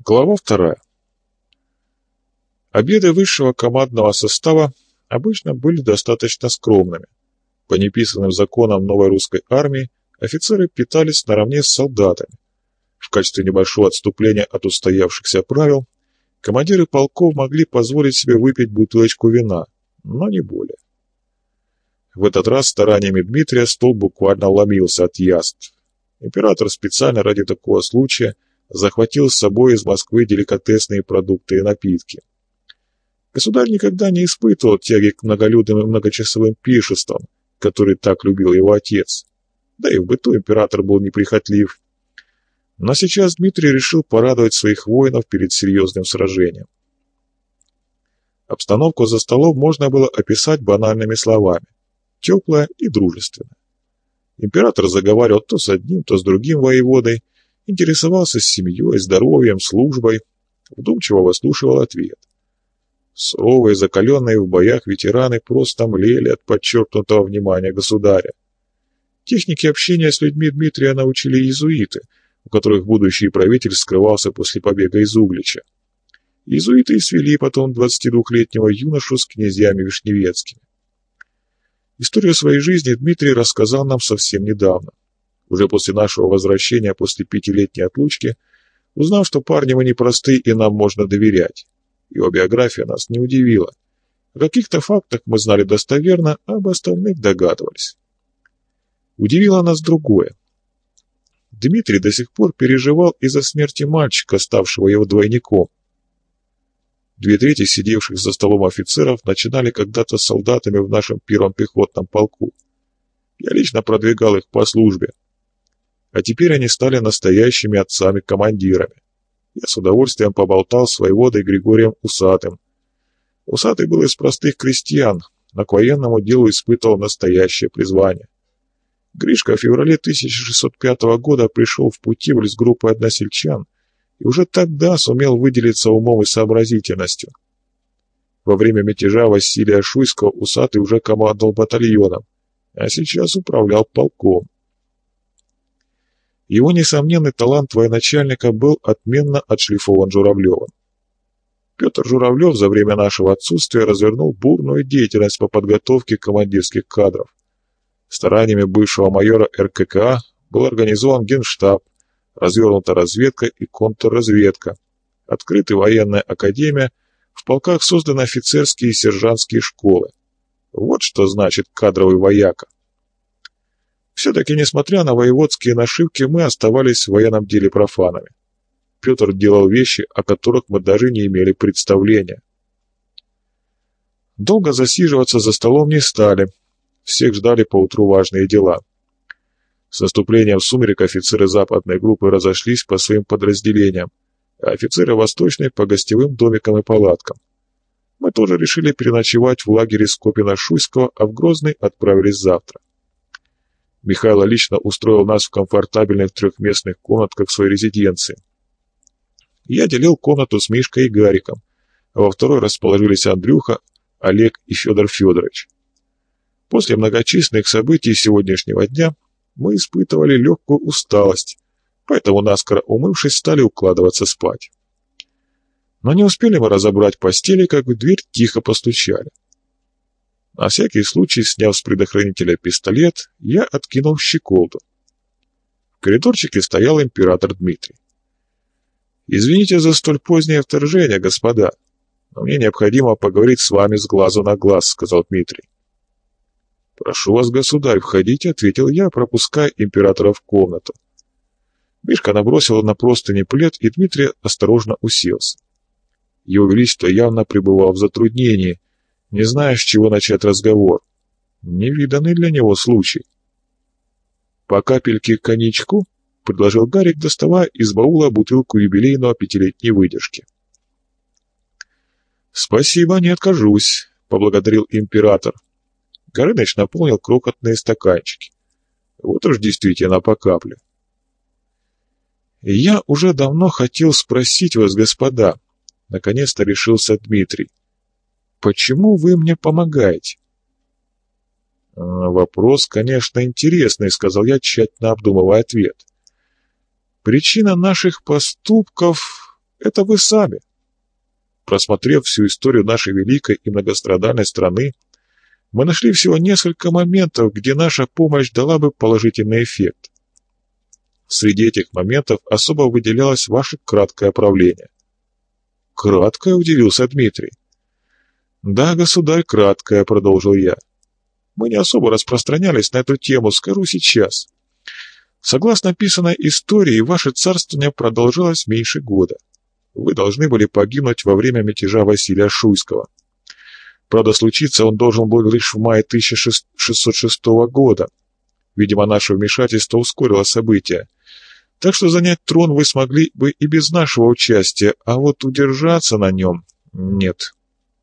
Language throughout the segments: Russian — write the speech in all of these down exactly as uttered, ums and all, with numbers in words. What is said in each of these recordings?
Глава вторая. Обеды высшего командного состава обычно были достаточно скромными. По неписанным законам новой русской армии офицеры питались наравне с солдатами. В качестве небольшого отступления от устоявшихся правил командиры полков могли позволить себе выпить бутылочку вина, но не более. В этот раз стараниями Дмитрия стол буквально ломился от яств. Император специально ради такого случая захватил с собой из Москвы деликатесные продукты и напитки. Государь никогда не испытывал тяги к многолюдным и многочасовым пиршествам, которые так любил его отец. Да и в быту император был неприхотлив. Но сейчас Дмитрий решил порадовать своих воинов перед серьезным сражением. Обстановку за столом можно было описать банальными словами: теплая и дружественная. Император заговаривал то с одним, то с другим воеводой, интересовался семьей, здоровьем, службой, вдумчиво выслушивал ответ. Суровые, закаленные в боях ветераны просто млели от подчеркнутого внимания государя. Техники общения с людьми Дмитрия научили иезуиты, у которых будущий правитель скрывался после побега из Углича. Иезуиты и свели потом двадцатидвухлетнего юношу с князьями Вишневецкими. Историю своей жизни Дмитрий рассказал нам совсем недавно. Уже после нашего возвращения, после пятилетней отлучки, узнав, что парни мы непросты и нам можно доверять. Его биография нас не удивила. О каких-то фактах мы знали достоверно, а об остальных догадывались. Удивило нас другое. Дмитрий до сих пор переживал из-за смерти мальчика, ставшего его двойником. Две трети сидевших за столом офицеров начинали когда-то солдатами в нашем первом пехотном полку. Я лично продвигал их по службе. А теперь они стали настоящими отцами-командирами. Я с удовольствием поболтал с воеводой Григорием Усатым. Усатый был из простых крестьян, но к военному делу испытывал настоящее призвание. Гришка в феврале тысяча шестьсот пятого года пришел в Путивль с группой односельчан и уже тогда сумел выделиться умом и сообразительностью. Во время мятежа Василия Шуйского Усатый уже командовал батальоном, а сейчас управлял полком. Его несомненный талант военачальника был отменно отшлифован Журавлевым. Петр Журавлев за время нашего отсутствия развернул бурную деятельность по подготовке командирских кадров. Стараниями бывшего майора эр ка ка а был организован генштаб, развернута разведка и контрразведка, открыта военная академия, в полках созданы офицерские и сержантские школы. Вот что значит кадровый вояка. Все-таки, несмотря на воеводские нашивки, мы оставались в военном деле профанами. Петр делал вещи, о которых мы даже не имели представления. Долго засиживаться за столом не стали. Всех ждали поутру важные дела. С наступлением сумерек офицеры западной группы разошлись по своим подразделениям, а офицеры восточной по гостевым домикам и палаткам. Мы тоже решили переночевать в лагере Скопина-Шуйского, а в Грозный отправились завтра. Михайло лично устроил нас в комфортабельных трехместных комнатках своей резиденции. Я делил комнату с Мишкой и Гариком, а во второй расположились Андрюха, Олег и Федор Федорович. После многочисленных событий сегодняшнего дня мы испытывали легкую усталость, поэтому, наскоро умывшись, стали укладываться спать. Но не успели мы разобрать постели, как в дверь тихо постучали. На всякий случай, сняв с предохранителя пистолет, я откинул щеколду. В коридорчике стоял император Дмитрий. «Извините за столь позднее вторжение, господа, но мне необходимо поговорить с вами с глазу на глаз», — сказал Дмитрий. «Прошу вас, государь, входите», — ответил я, пропуская императора в комнату. Мишка набросил на простыни плед, и Дмитрий осторожно уселся. Его Величество явно пребывал в затруднении, не зная, с чего начать разговор. Невиданный для него случай. «По капельке коньячку?» — предложил Гарик, доставая из баула бутылку юбилейного пятилетней выдержки. «Спасибо, не откажусь», — поблагодарил император. Горыныч наполнил крохотные стаканчики. Вот уж действительно по капле. «Я уже давно хотел спросить вас, господа», — наконец-то решился Дмитрий. «Почему вы мне помогаете?» «Вопрос, конечно, интересный», — сказал я, тщательно обдумывая ответ. «Причина наших поступков это вы сами. Просмотрев всю историю нашей великой и многострадальной страны, мы нашли всего несколько моментов, где наша помощь дала бы положительный эффект. Среди этих моментов особо выделялось ваше краткое правление. «Краткое?» — удивился Дмитрий. «Да, государь, краткое», — продолжил я. «Мы не особо распространялись на эту тему, скажу сейчас. Согласно описанной истории, ваше царствование продолжалось меньше года. Вы должны были погибнуть во время мятежа Василия Шуйского. Правда, случиться он должен был лишь в мае тысяча шестьсот шестого года. Видимо, наше вмешательство ускорило события. Так что занять трон вы смогли бы и без нашего участия, а вот удержаться на нем нет».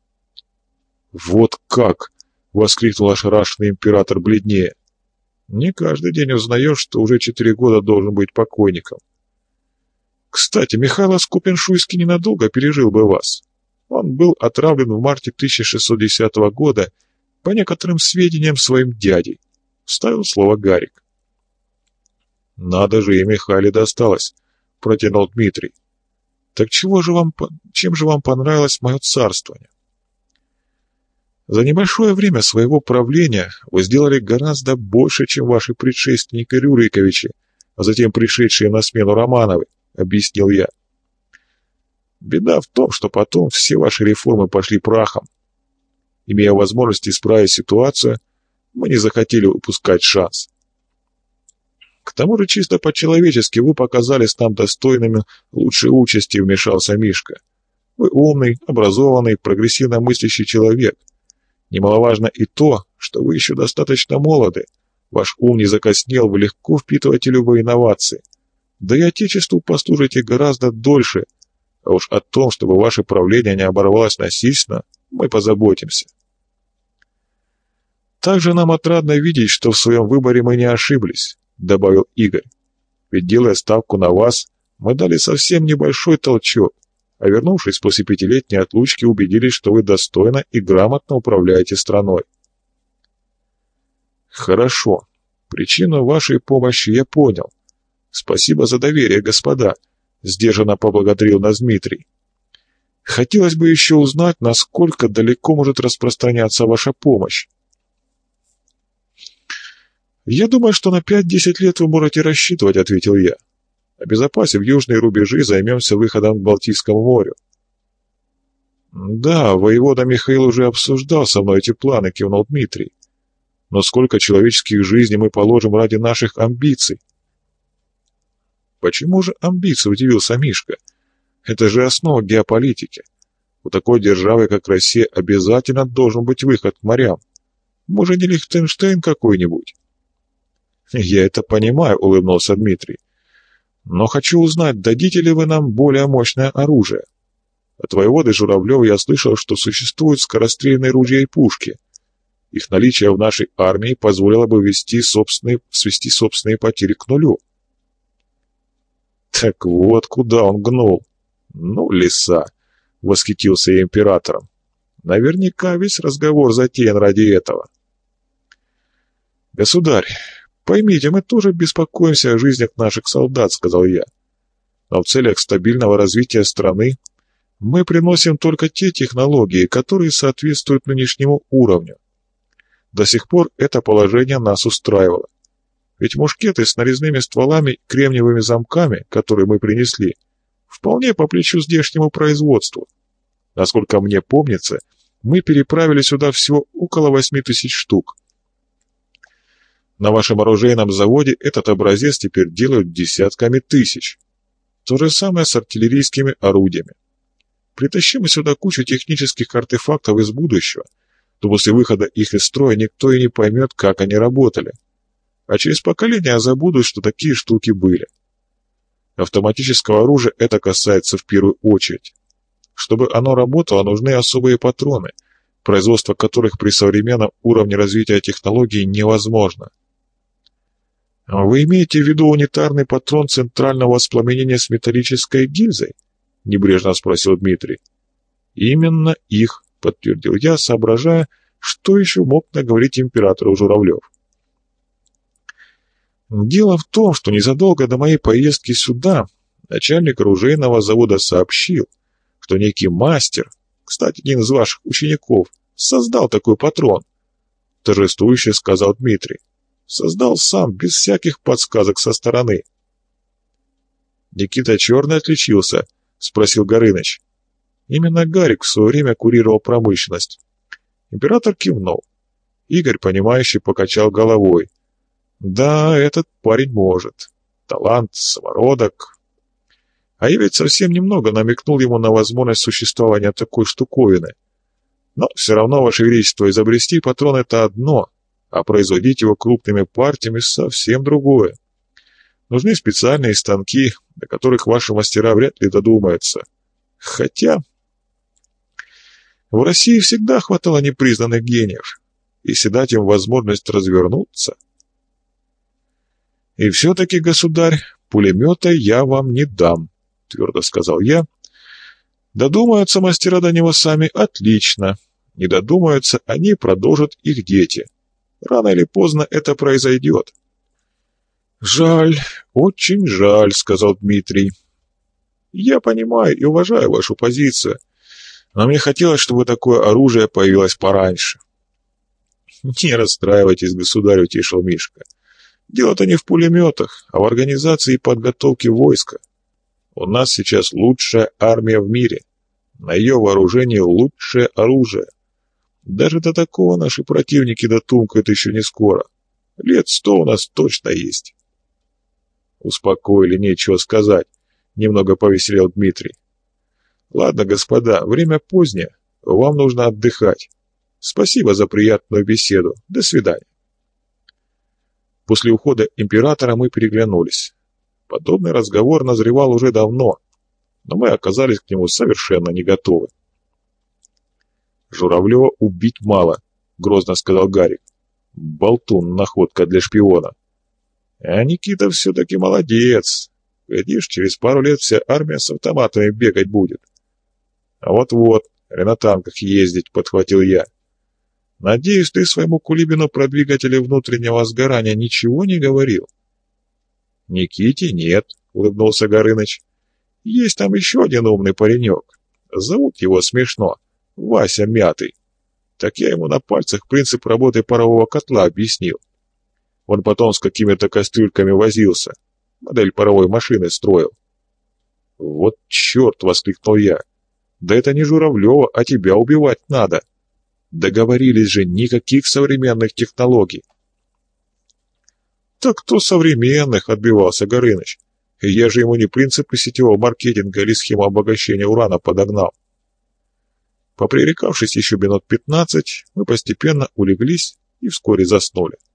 «Вот как!» — воскликнул ошарашенный император бледнее. «Не каждый день узнаешь, что уже четыре года должен быть покойником. Кстати, Михаил Скопин-Шуйский ненадолго пережил бы вас. Он был отравлен в марте тысяча шестьсот десятого года, по некоторым сведениям, своим дядей», — вставил слово Гарик. «Надо же, и Михаиле досталось», — протянул Дмитрий. «Так чего же вам, чем же вам понравилось мое царствование?» «За небольшое время своего правления вы сделали гораздо больше, чем ваши предшественники Рюриковичи, а затем пришедшие на смену Романовы», — объяснил я. «Беда в том, что потом все ваши реформы пошли прахом. Имея возможность исправить ситуацию, мы не захотели упускать шанс. К тому же чисто по-человечески вы показались нам достойными лучшей участи», — вмешался Мишка. «Вы умный, образованный, прогрессивно мыслящий человек. Немаловажно и то, что вы еще достаточно молоды. Ваш ум не закоснел, вы легко впитываете любые инновации. Да и Отечеству послужите гораздо дольше, а уж о том, чтобы ваше правление не оборвалось насильственно, мы позаботимся. Также нам отрадно видеть, что в своем выборе мы не ошиблись», — добавил Игорь. «Ведь, делая ставку на вас, мы дали совсем небольшой толчок, а вернувшись после пятилетней отлучки, убедились, что вы достойно и грамотно управляете страной». «Хорошо. Причину вашей помощи я понял. Спасибо за доверие, господа», — сдержанно поблагодарил нас Дмитрий. «Хотелось бы еще узнать, насколько далеко может распространяться ваша помощь». «Я думаю, что на пять-десять лет вы можете рассчитывать», — ответил я. «Обезопасив южные рубежи, займемся выходом к Балтийскому морю». «Да, воевода Михаил уже обсуждал со мной эти планы», — кивнул Дмитрий. «Но сколько человеческих жизней мы положим ради наших амбиций?» «Почему же амбиции?» — удивился Мишка. «Это же основа геополитики. У такой державы, как Россия, обязательно должен быть выход к морям. Мы же не Лихтенштейн какой-нибудь». «Я это понимаю», — улыбнулся Дмитрий. «Но хочу узнать, дадите ли вы нам более мощное оружие? От воеводы Журавлева я слышал, что существуют скорострельные ружья и пушки. Их наличие в нашей армии позволило бы вести собственные, свести собственные потери к нулю». «Так вот, куда он гнул. Ну, лиса!» — восхитился я императором. «Наверняка весь разговор затеян ради этого». «Государь, поймите, мы тоже беспокоимся о жизнях наших солдат», — сказал я. «Но в целях стабильного развития страны мы приносим только те технологии, которые соответствуют нынешнему уровню. До сих пор это положение нас устраивало. Ведь мушкеты с нарезными стволами и кремниевыми замками, которые мы принесли, вполне по плечу здешнему производству. Насколько мне помнится, мы переправили сюда всего около восьми тысяч штук. На вашем оружейном заводе этот образец теперь делают десятками тысяч. То же самое с артиллерийскими орудиями. Притащим мы сюда кучу технических артефактов из будущего, то после выхода их из строя никто и не поймет, как они работали. А через поколения забудут, что такие штуки были. Автоматического оружия это касается в первую очередь. Чтобы оно работало, нужны особые патроны, производство которых при современном уровне развития технологий невозможно. «Вы имеете в виду унитарный патрон центрального воспламенения с металлической гильзой?» — небрежно спросил Дмитрий. «Именно их», — подтвердил я, соображая, что еще мог наговорить императору Журавлев. «Дело в том, что незадолго до моей поездки сюда Начальник оружейного завода сообщил, что некий мастер, кстати, один из ваших учеников, создал такой патрон. Торжествующе сказал Дмитрий. Создал сам, без всяких подсказок со стороны. Никита Черный отличился, спросил Горыныч. Именно Гарик в свое время курировал промышленность. Император кивнул. Игорь, понимающе покачал головой. Да, этот парень может. Талант, самородок. А я ведь совсем немного намекнул ему на возможность существования такой штуковины. Но все равно, Ваше Величество, изобрести патрон — это одно, а производить его крупными партиями — совсем другое. Нужны специальные станки, до которых ваши мастера вряд ли додумаются. Хотя в России всегда хватало непризнанных гениев. Если дать им возможность развернуться... И все-таки, государь, пулемета я вам не дам, твердо сказал я. Додумаются мастера до него сами — отлично. Не додумаются, они продолжат их дети. Рано или поздно это произойдет. Жаль, очень жаль, сказал Дмитрий. Я понимаю и уважаю вашу позицию, но мне хотелось, чтобы такое оружие появилось пораньше. Не расстраивайтесь, государь, утешил Мишка. Дело-то не в пулеметах, а в организации и подготовке войска. У нас сейчас лучшая армия в мире. На ее вооружении лучшее оружие. Даже до такого наши противники дотумкают еще не скоро. Лет сто у нас точно есть. Успокоили, нечего сказать. Немного повеселел Дмитрий. Ладно, господа, время позднее. Вам нужно отдыхать. Спасибо за приятную беседу. До свидания. После ухода императора мы переглянулись. Подобный разговор назревал уже давно, но мы оказались к нему совершенно не готовы. «Журавлева убить мало», — грозно сказал Гарик. «Болтун, находка для шпиона». «А Никита все-таки молодец. Глядишь, через пару лет вся армия с автоматами бегать будет». «А вот-вот, на танках ездить», — подхватил я. «Надеюсь, ты своему Кулибину про двигатели внутреннего сгорания ничего не говорил?» «Никите нет», — улыбнулся Горыныч. «Есть там еще один умный паренек. Зовут его смешно. Вася Мятый. Так я ему на пальцах принцип работы парового котла объяснил. Он потом с какими-то кастрюльками возился. Модель паровой машины строил». «Вот черт!» — воскликнул я. «Да это не Журавлева, а тебя убивать надо. Договорились же, никаких современных технологий». «Так кто современных?» — отбивался Горыныч. «Я же ему не принципы сетевого маркетинга или схему обогащения урана подогнал». Попререкавшись еще минут пятнадцать, мы постепенно улеглись и вскоре заснули.